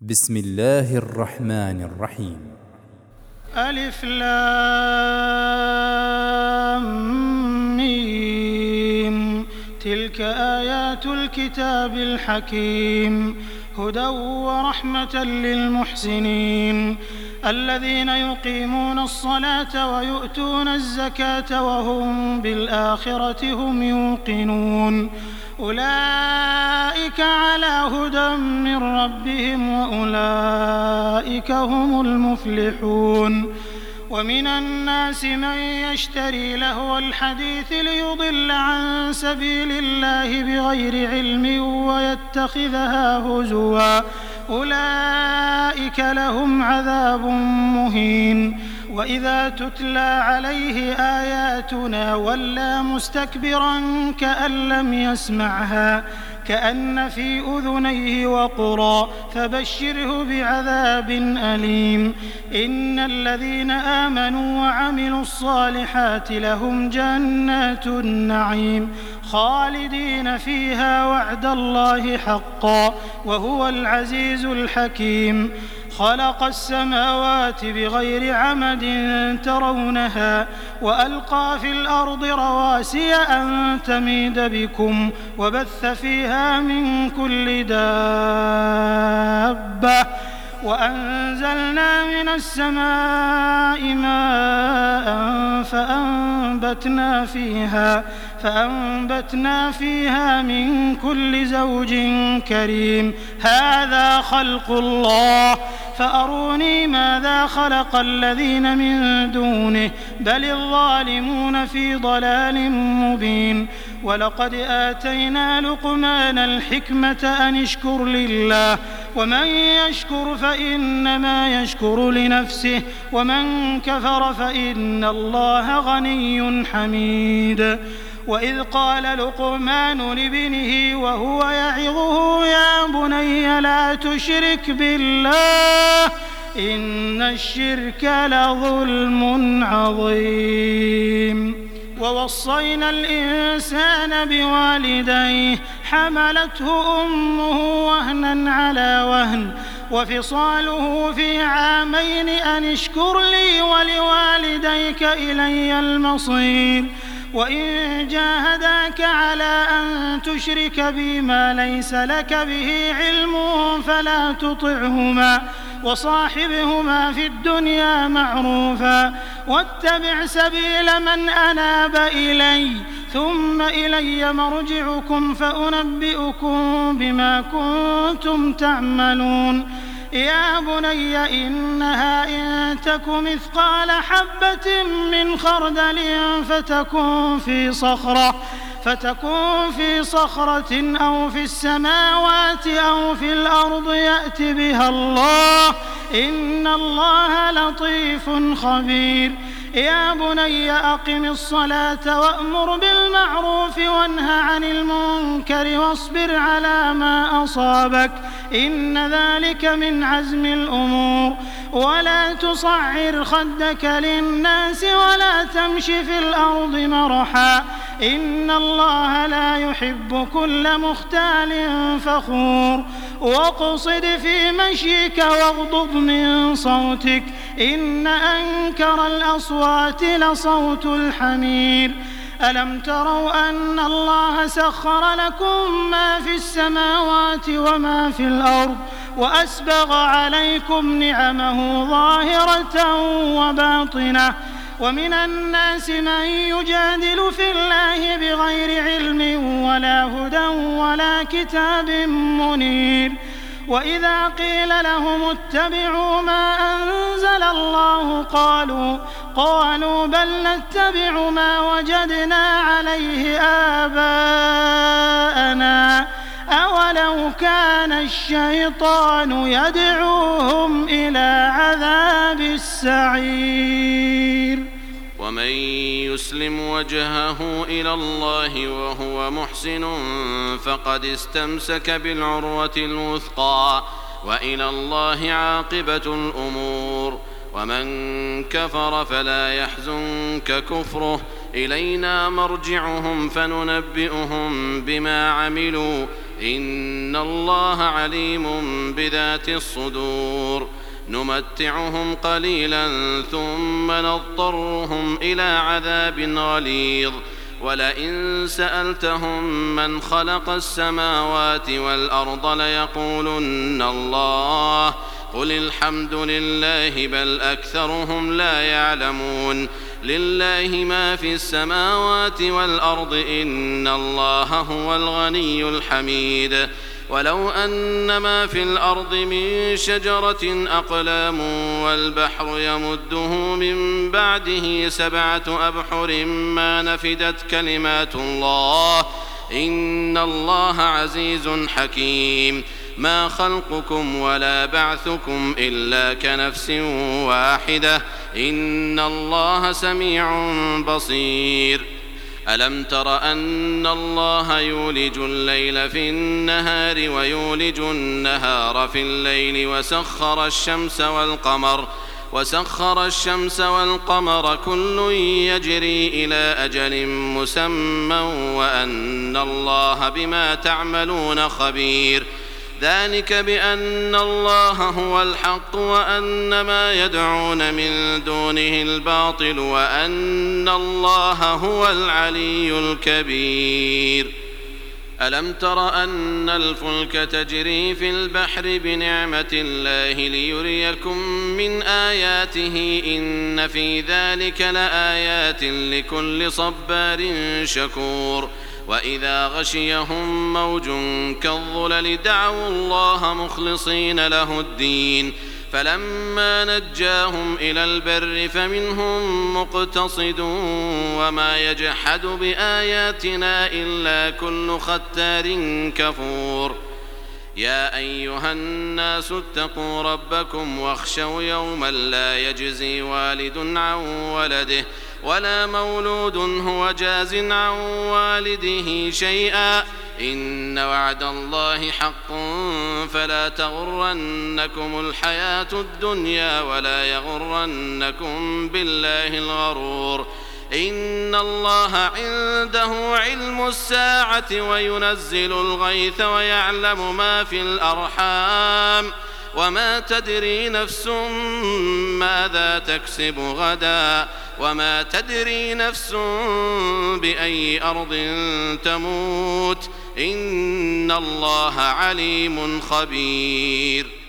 بسم الله الرحمن الرحيم. ألف لام ميم. تلك آيات الكتاب الحكيم هدى ورحمة للمحسنين الذين يقيمون الصلاة ويؤتون الزكاة وهم بالآخرة هم يوقنون أولئك على هدى من ربهم وأولئك هم المفلحون. ومن الناس من يشتري لهو الحديث ليضل عن سبيل الله بغير علم ويتخذها هزوا أولئك لهم عذاب مهين. وإذا تتلى عليه آياتنا ولى مستكبرا كأن لم يسمعها كأن في أذنيه وقرا فبشره بعذاب أليم. إن الذين آمنوا وعملوا الصالحات لهم جنات النعيم خالدين فيها وعد الله حقا وهو العزيز الحكيم. خلق السماوات بغير عمد ترونها وألقى في الأرض رواسي أن تميد بكم وبث فيها من كل دابة وأنزلنا من السماء ماء فأنبتنا فيها من كل زوج كريم. هذا خلق الله فأروني ماذا خلق الذين من دونه بل الظالمون في ضلال مبين. ولقد آتينا لقمان الحكمة أن اشكر لله ومن يشكر فإنما يشكر لنفسه ومن كفر فإن الله غني حميد. وإذ قال لقمان لابنه وهو يعظه يا بني لا تشرك بالله إن الشرك لظلم عظيم. ووصينا الإنسان بوالديه حملته أمه وهنا على وهن وفصاله في عامين أن اشكر لي ولوالديك إلي المصير. وإن جاهداك على أن تشرك بي ما ليس لك به علم فلا تطعهما وصاحبهما في الدنيا معروفا واتبع سبيل من أناب إلي ثم إلي مرجعكم فأنبئكم بما كنتم تعملون. يا بني إنها إن تك مثقال حبة من خردل فتكون في صخرة أو في السماوات أو في الأرض يأت بها الله إن الله لطيف خبير. يا بني أقم الصلاة وأمر بالمعروف وانه عن المنكر واصبر على ما أصابك إن ذلك من عزم الأمور. ولا تصعر خدك للناس ولا تمش في الأرض مرحا إن الله لا يحب كل مختال فخور. واقصد في مشيك واغضض من صوتك إن أنكر الأصوات لصوت الحمير. ألم تروا أن الله سخر لكم ما في السماوات وما في الأرض وأسبغ عليكم نعمه ظاهرة وباطنة. ومن الناس من يجادل في الله بغير علم ولا هدى ولا كتاب منير. وإذا قيل لهم اتبعوا ما أنزل الله قالوا بل نتبع ما وجدنا عليه آباءنا أولو كان الشيطان يدعوهم إلى عذاب السعير. ومن يسلم وجهه إلى الله وهو محسن فقد استمسك بالعروة الوثقى وإلى الله عاقبة الأمور. ومن كفر فلا يحزنك كفره إلينا مرجعهم فننبئهم بما عملوا إن الله عليم بذات الصدور نمتعهم قليلا ثم نضطرهم إلى عذاب غليظ ولئن سألتهم من خلق السماوات والأرض ليقولن الله قل الحمد لله بل أكثرهم لا يعلمون لله ما في السماوات والأرض إن الله هو الغني الحميد ولو أن ما في الأرض من شجرة أقلام والبحر يمده من بعده 7 أبحر ما نفدت كلمات الله إن الله عزيز حكيم ما خلقكم ولا بعثكم إلا كنفس واحدة إن الله سميع بصير ألم تر أن الله يولج الليل في النهار ويولج النهار في الليل وسخر الشمس والقمر كل يجري إلى أجل مسمى وأن الله بما تعملون خبير ذلك بأن الله هو الحق وأن ما يدعون من دونه الباطل وأن الله هو العلي الكبير ألم تر أن الفلك تجري في البحر بنعمة الله ليريكم من آياته إن في ذلك لآيات لكل صبار شكور وإذا غشيهم موج كالظلل دعوا الله مخلصين له الدين فلما نجاهم إلى البر فمنهم مقتصد وما يجحد بآياتنا إلا كل ختار كفور يا أيها الناس اتقوا ربكم واخشوا يوما لا يجزي والد عن ولده ولا مولود هو جاز عن والده شيئا إن وعد الله حق فلا تغرنكم الحياة الدنيا ولا يغرنكم بالله الغرور إن الله عنده علم الساعة وينزل الغيث ويعلم ما في الأرحام وما تدري نفس ماذا تكسب غدا وما تدري نفس بأي أرض تموت إن الله عليم خبير